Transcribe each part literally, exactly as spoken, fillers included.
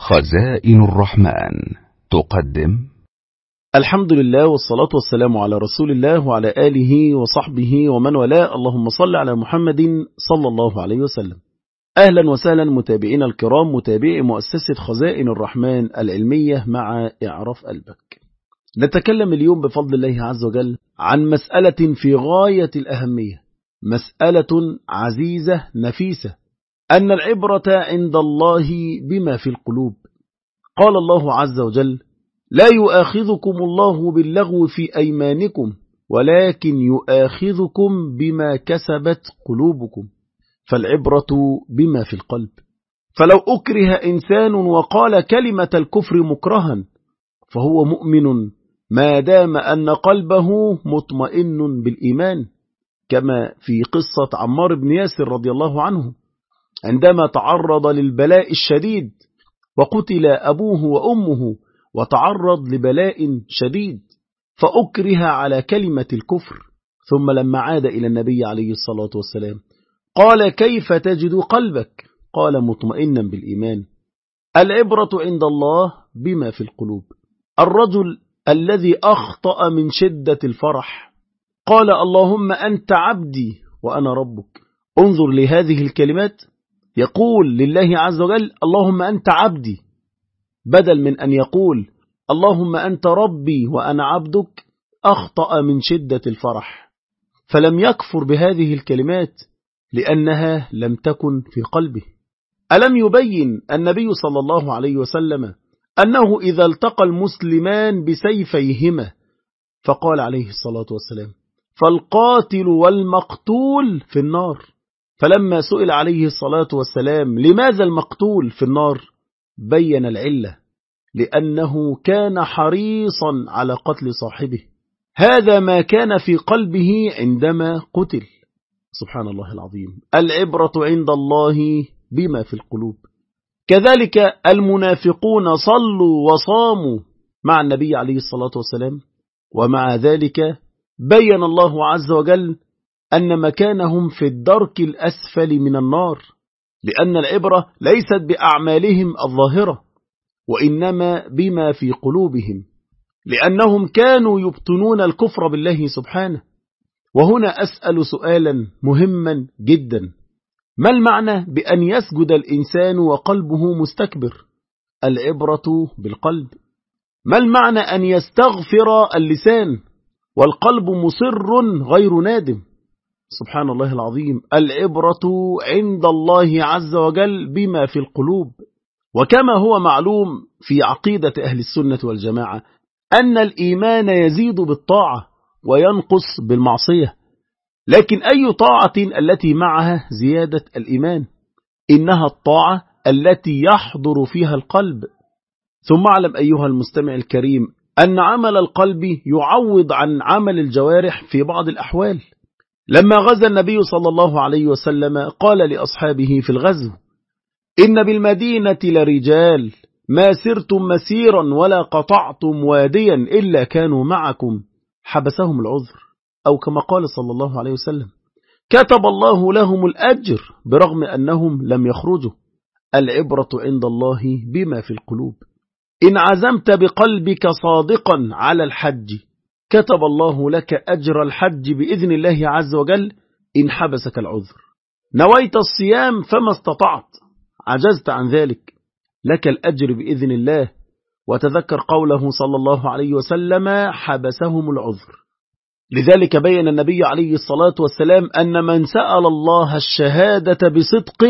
خزائن الرحمن تقدم. الحمد لله والصلاة والسلام على رسول الله وعلى آله وصحبه ومن والاه. اللهم صل على محمد صلى الله عليه وسلم. أهلا وسهلا متابعين الكرام، متابعي مؤسسة خزائن الرحمن العلمية مع إعراف قلبك. نتكلم اليوم بفضل الله عز وجل عن مسألة في غاية الأهمية، مسألة عزيزة نفيسة، أن العبرة عند الله بما في القلوب. قال الله عز وجل: لا يؤاخذكم الله باللغو في أيمانكم ولكن يؤاخذكم بما كسبت قلوبكم. فالعبرة بما في القلب. فلو أكره إنسان وقال كلمة الكفر مكرها فهو مؤمن ما دام أن قلبه مطمئن بالإيمان، كما في قصة عمار بن ياسر رضي الله عنه عندما تعرض للبلاء الشديد وقتل أبوه وأمه وتعرض لبلاء شديد فأكره على كلمة الكفر، ثم لما عاد إلى النبي عليه الصلاة والسلام قال: كيف تجد قلبك؟ قال: مطمئنا بالإيمان. العبرة عند الله بما في القلوب. الرجل الذي أخطأ من شدة الفرح قال: اللهم أنت عبدي وأنا ربك. انظر لهذه الكلمات، يقول لله عز وجل: اللهم أنت عبدي، بدل من أن يقول اللهم أنت ربي وأنا عبدك. أخطأ من شدة الفرح فلم يكفر بهذه الكلمات لأنها لم تكن في قلبه. ألم يبين النبي صلى الله عليه وسلم أنه إذا التقى المسلمان بسيفيهما، فقال عليه الصلاة والسلام: فالقاتل والمقتول في النار. فلما سئل عليه الصلاة والسلام لماذا المقتول في النار بين العلة: لأنه كان حريصا على قتل صاحبه. هذا ما كان في قلبه عندما قتل. سبحان الله العظيم. العبرة عند الله بما في القلوب. كذلك المنافقون صلوا وصاموا مع النبي عليه الصلاة والسلام، ومع ذلك بين الله عز وجل أن مكانهم في الدرك الأسفل من النار، لأن العبرة ليست بأعمالهم الظاهرة وإنما بما في قلوبهم، لأنهم كانوا يبطنون الكفر بالله سبحانه. وهنا أسأل سؤالا مهما جدا: ما المعنى بأن يسجد الإنسان وقلبه مستكبر؟ العبرة بالقلب. ما المعنى أن يستغفر اللسان والقلب مصر غير نادم؟ سبحان الله العظيم. العبرة عند الله عز وجل بما في القلوب. وكما هو معلوم في عقيدة أهل السنة والجماعة أن الإيمان يزيد بالطاعة وينقص بالمعصية، لكن أي طاعة التي معها زيادة الإيمان؟ إنها الطاعة التي يحضر فيها القلب. ثم اعلم أيها المستمع الكريم أن عمل القلب يعوض عن عمل الجوارح في بعض الأحوال. لما غزا النبي صلى الله عليه وسلم قال لأصحابه في الغزو: إن بالمدينة لرجال ما سرتم مسيرا ولا قطعتم واديا إلا كانوا معكم، حبسهم العذر، أو كما قال صلى الله عليه وسلم: كتب الله لهم الأجر برغم أنهم لم يخرجوا. العبرة عند الله بما في القلوب. إن عزمت بقلبك صادقا على الحج كتب الله لك أجر الحج بإذن الله عز وجل إن حبسك العذر. نويت الصيام فما استطعت، عجزت عن ذلك، لك الأجر بإذن الله. وتذكر قوله صلى الله عليه وسلم: حبسهم العذر. لذلك بين النبي عليه الصلاة والسلام أن من سأل الله الشهادة بصدق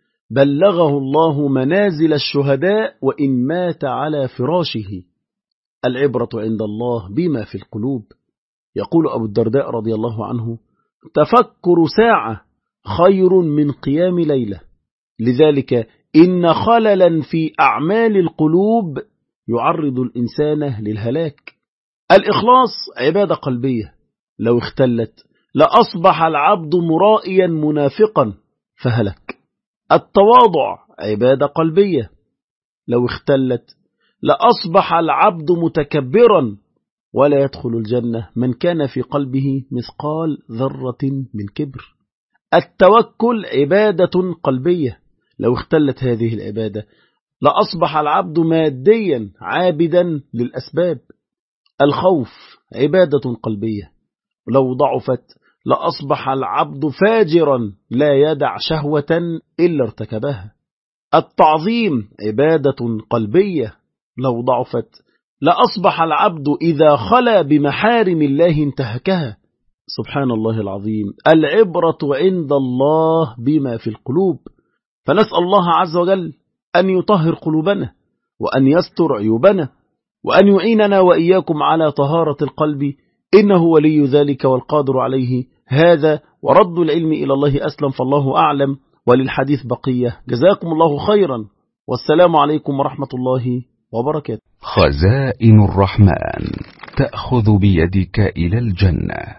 بلغه الله منازل الشهداء وإن مات على فراشه. العبرة عند الله بما في القلوب. يقول أبو الدرداء رضي الله عنه: تفكر ساعة خير من قيام ليلة. لذلك إن خللا في أعمال القلوب يعرض الإنسان للهلاك. الإخلاص عبادة قلبية، لو اختلت لأصبح العبد مرائيا منافقا فهلك. التواضع عبادة قلبية، لو اختلت لأصبح العبد متكبرا ولا يدخل الجنة من كان في قلبه مثقال ذرة من كبر. التوكل عبادة قلبية، لو اختلت هذه العبادة لأصبح العبد ماديا عابدا للأسباب. الخوف عبادة قلبية، لو ضعفت لأصبح العبد فاجرا لا يدع شهوة إلا ارتكبها. التعظيم عبادة قلبية، لو ضعفت لأصبح العبد إذا خلا بمحارم الله انتهكها. سبحان الله العظيم. العبرة عند الله بما في القلوب، فنسأل الله عز وجل أن يطهر قلوبنا وأن يستر عيوبنا وأن يعيننا وإياكم على طهارة القلب، إنه ولي ذلك والقادر عليه. هذا ورد العلم إلى الله أسلم، فالله أعلم، وللحديث بقية. جزاكم الله خيرا، والسلام عليكم ورحمة الله وبركاته. خزائن الرحمن تأخذ بيدك إلى الجنة.